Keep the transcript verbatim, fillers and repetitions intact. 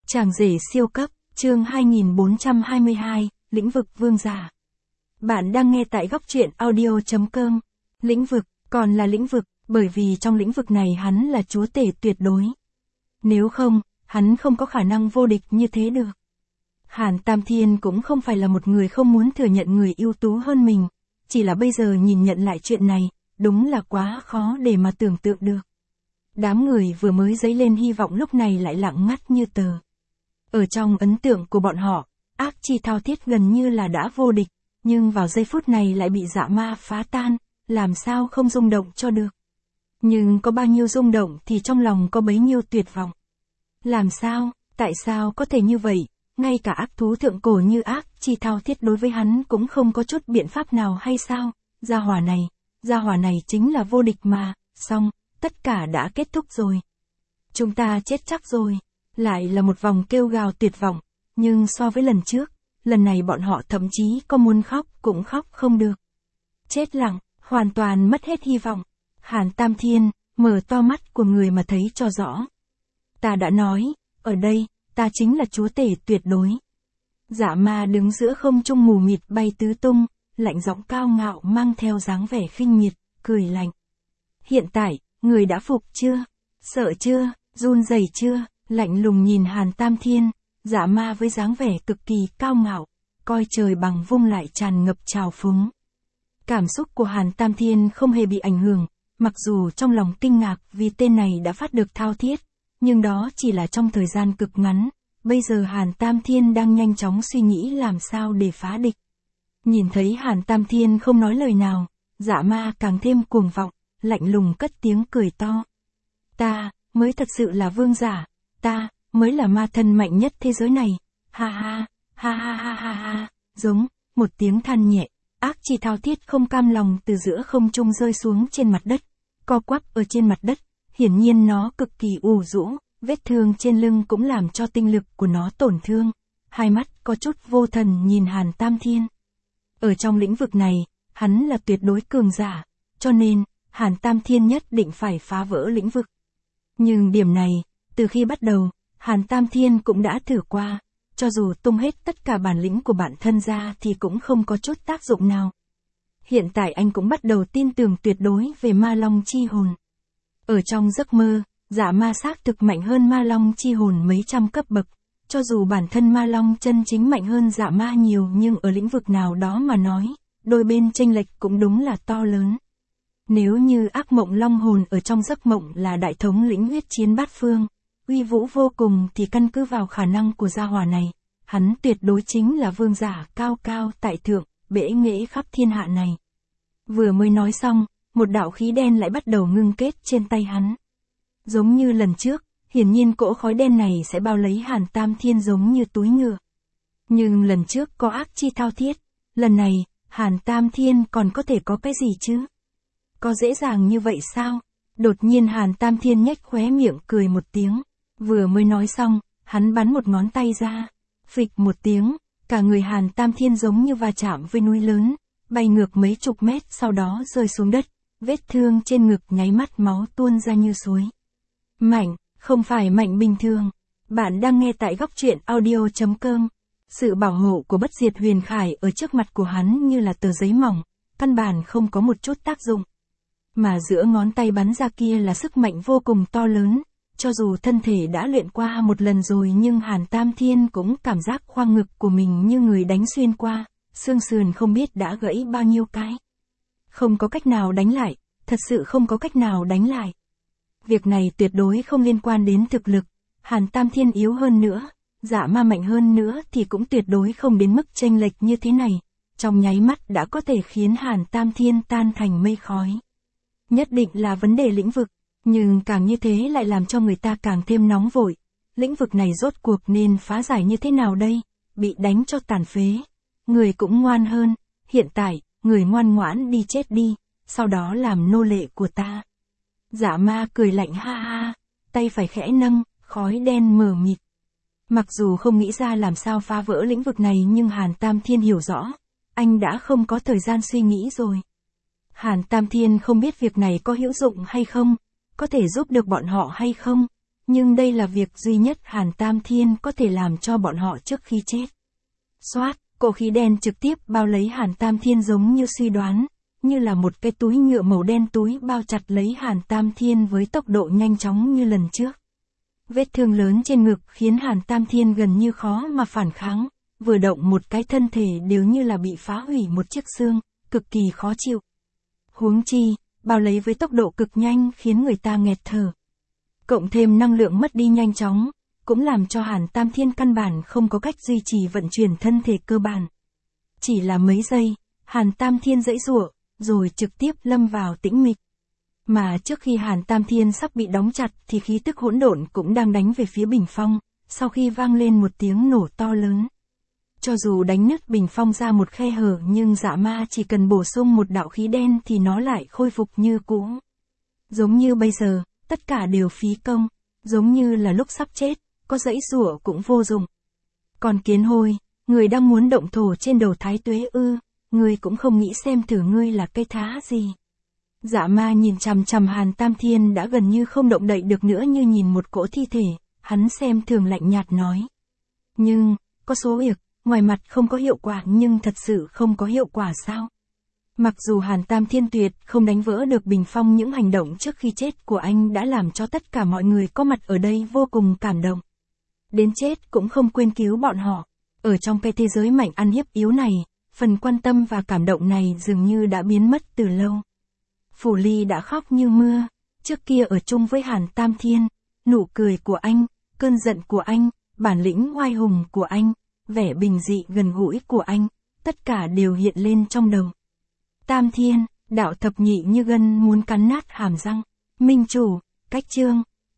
Chàng rể siêu cấp, chương hai nghìn bốn trăm hai mươi hai, lĩnh vực vương giả. Bạn đang nghe tại góc truyện audio chấm com. Lĩnh vực, còn là lĩnh vực, bởi vì trong lĩnh vực này hắn là chúa tể tuyệt đối. Nếu không, hắn không có khả năng vô địch như thế được. Hàn Tam Thiên cũng không phải là một người không muốn thừa nhận người ưu tú hơn mình, chỉ là bây giờ nhìn nhận lại chuyện này, đúng là quá khó để mà tưởng tượng được. Đám người vừa mới dấy lên hy vọng lúc này lại lặng ngắt như tờ. Ở trong ấn tượng của bọn họ, ác chi thao thiết gần như là đã vô địch, nhưng vào giây phút này lại bị dạ ma phá tan, làm sao không rung động cho được. Nhưng có bao nhiêu rung động thì trong lòng có bấy nhiêu tuyệt vọng. Làm sao, tại sao có thể như vậy, ngay cả ác thú thượng cổ như ác chi thao thiết đối với hắn cũng không có chút biện pháp nào hay sao, gia hỏa này, gia hỏa này chính là vô địch mà, xong, tất cả đã kết thúc rồi. Chúng ta chết chắc rồi. Lại là một vòng kêu gào tuyệt vọng, nhưng so với lần trước, lần này bọn họ thậm chí có muốn khóc cũng khóc không được. Chết lặng, hoàn toàn mất hết hy vọng. Hàn Tam Thiên, mở to mắt của người mà thấy cho rõ. Ta đã nói, ở đây, ta chính là chúa tể tuyệt đối. Dạ ma đứng giữa không trung mù mịt bay tứ tung, lạnh giọng cao ngạo mang theo dáng vẻ khinh miệt, cười lạnh. Hiện tại, người đã phục chưa? Sợ chưa? Run rẩy chưa? Lạnh lùng nhìn Hàn Tam Thiên, dạ ma với dáng vẻ cực kỳ cao ngạo, coi trời bằng vung lại tràn ngập trào phúng. Cảm xúc của Hàn Tam Thiên không hề bị ảnh hưởng, mặc dù trong lòng kinh ngạc vì tên này đã phát được thao thiết, nhưng đó chỉ là trong thời gian cực ngắn, bây giờ Hàn Tam Thiên đang nhanh chóng suy nghĩ làm sao để phá địch. Nhìn thấy Hàn Tam Thiên không nói lời nào, dạ ma càng thêm cuồng vọng, lạnh lùng cất tiếng cười to. Ta, mới thật sự là vương giả. Ta, mới là ma thân mạnh nhất thế giới này. Ha ha, ha ha ha ha ha, giống, một tiếng than nhẹ, ác chi thao thiết không cam lòng từ giữa không trung rơi xuống trên mặt đất, co quắp ở trên mặt đất, hiển nhiên nó cực kỳ ù rũ, vết thương trên lưng cũng làm cho tinh lực của nó tổn thương, hai mắt có chút vô thần nhìn Hàn Tam Thiên. Ở trong lĩnh vực này, hắn là tuyệt đối cường giả, cho nên, Hàn Tam Thiên nhất định phải phá vỡ lĩnh vực. Nhưng điểm này, từ khi bắt đầu, Hàn Tam Thiên cũng đã thử qua, cho dù tung hết tất cả bản lĩnh của bản thân ra thì cũng không có chút tác dụng nào. Hiện tại anh cũng bắt đầu tin tưởng tuyệt đối về ma long chi hồn. Ở trong giấc mơ, dạ ma xác thực mạnh hơn ma long chi hồn mấy trăm cấp bậc, cho dù bản thân ma long chân chính mạnh hơn dạ ma nhiều nhưng ở lĩnh vực nào đó mà nói, đôi bên chênh lệch cũng đúng là to lớn. Nếu như ác mộng long hồn ở trong giấc mộng là đại thống lĩnh huyết chiến bát phương, uy vũ vô cùng thì căn cứ vào khả năng của gia hỏa này, hắn tuyệt đối chính là vương giả cao cao tại thượng, bẽ nghễ khắp thiên hạ này. Vừa mới nói xong, một đạo khí đen lại bắt đầu ngưng kết trên tay hắn. Giống như lần trước, hiển nhiên cỗ khói đen này sẽ bao lấy Hàn Tam Thiên giống như túi ngựa. Nhưng lần trước có ác chi thao thiết, lần này, Hàn Tam Thiên còn có thể có cái gì chứ? Có dễ dàng như vậy sao? Đột nhiên Hàn Tam Thiên nhếch khóe miệng cười một tiếng. Vừa mới nói xong, hắn bắn một ngón tay ra. Phịch một tiếng, cả người Hàn Tam Thiên giống như va chạm với núi lớn, bay ngược mấy chục mét sau đó rơi xuống đất, vết thương trên ngực nháy mắt máu tuôn ra như suối. Mạnh, không phải mạnh bình thường. Bạn đang nghe tại góc truyện audio chấm com. Sự bảo hộ của bất diệt huyền khải ở trước mặt của hắn như là tờ giấy mỏng, căn bản không có một chút tác dụng. Mà giữa ngón tay bắn ra kia là sức mạnh vô cùng to lớn. Cho dù thân thể đã luyện qua một lần rồi nhưng Hàn Tam Thiên cũng cảm giác khoang ngực của mình như người đánh xuyên qua, xương sườn không biết đã gãy bao nhiêu cái. Không có cách nào đánh lại, thật sự không có cách nào đánh lại. Việc này tuyệt đối không liên quan đến thực lực, Hàn Tam Thiên yếu hơn nữa, dạ ma mạnh hơn nữa thì cũng tuyệt đối không đến mức chênh lệch như thế này, trong nháy mắt đã có thể khiến Hàn Tam Thiên tan thành mây khói. Nhất định là vấn đề lĩnh vực. Nhưng càng như thế lại làm cho người ta càng thêm nóng vội. Lĩnh vực này rốt cuộc nên phá giải như thế nào đây? Bị đánh cho tàn phế. Người cũng ngoan hơn. Hiện tại, người ngoan ngoãn đi chết đi. Sau đó làm nô lệ của ta. Dạ ma cười lạnh ha ha. Tay phải khẽ nâng, khói đen mờ mịt. Mặc dù không nghĩ ra làm sao phá vỡ lĩnh vực này nhưng Hàn Tam Thiên hiểu rõ. Anh đã không có thời gian suy nghĩ rồi. Hàn Tam Thiên không biết việc này có hữu dụng hay không. Có thể giúp được bọn họ hay không, Nhưng đây là việc duy nhất Hàn Tam Thiên có thể làm cho bọn họ trước khi chết. Xoát, cỗ khí đen trực tiếp bao lấy Hàn Tam Thiên giống như suy đoán, như là một cái túi nhựa màu đen túi bao chặt lấy Hàn Tam Thiên với tốc độ nhanh chóng như lần trước. Vết thương lớn trên ngực khiến Hàn Tam Thiên gần như khó mà phản kháng, vừa động một cái thân thể đều như là bị phá hủy một chiếc xương, cực kỳ khó chịu. Huống chi, bao lấy với tốc độ cực nhanh khiến người ta nghẹt thở. Cộng thêm năng lượng mất đi nhanh chóng, cũng làm cho Hàn Tam Thiên căn bản không có cách duy trì vận chuyển thân thể cơ bản. Chỉ là mấy giây, Hàn Tam Thiên giãy giụa, rồi trực tiếp lâm vào tĩnh mịch. Mà trước khi Hàn Tam Thiên sắp bị đóng chặt thì khí tức hỗn độn cũng đang đánh về phía bình phong, sau khi vang lên một tiếng nổ to lớn. Cho dù đánh nứt bình phong ra một khe hở nhưng Dạ Ma chỉ cần bổ sung một đạo khí đen thì nó lại khôi phục như cũ. Giống như bây giờ, tất cả đều phí công, giống như là lúc sắp chết, có giãy giụa cũng vô dụng. Còn Kiến Hôi, người đang muốn động thổ trên đầu Thái Tuế ư, ngươi cũng không nghĩ xem thử ngươi là cây thá gì. Dạ Ma nhìn chằm chằm Hàn Tam Thiên đã gần như không động đậy được nữa như nhìn một cỗ thi thể, hắn xem thường lạnh nhạt nói. Nhưng, có số việc, ngoài mặt không có hiệu quả nhưng thật sự không có hiệu quả sao? Mặc dù Hàn Tam Thiên tuyệt không đánh vỡ được bình phong, những hành động trước khi chết của anh đã làm cho tất cả mọi người có mặt ở đây vô cùng cảm động. Đến chết cũng không quên cứu bọn họ. Ở trong cái thế giới mạnh ăn hiếp yếu này, phần quan tâm và cảm động này dường như đã biến mất từ lâu. Phủ Ly đã khóc như mưa, trước kia ở chung với Hàn Tam Thiên, nụ cười của anh, cơn giận của anh, bản lĩnh oai hùng của anh, vẻ bình dị gần gũi của anh, tất cả đều hiện lên trong đầu. Tam Thiên, đạo thập nhị như gân muốn cắn nát hàm răng, minh chủ, cách chương,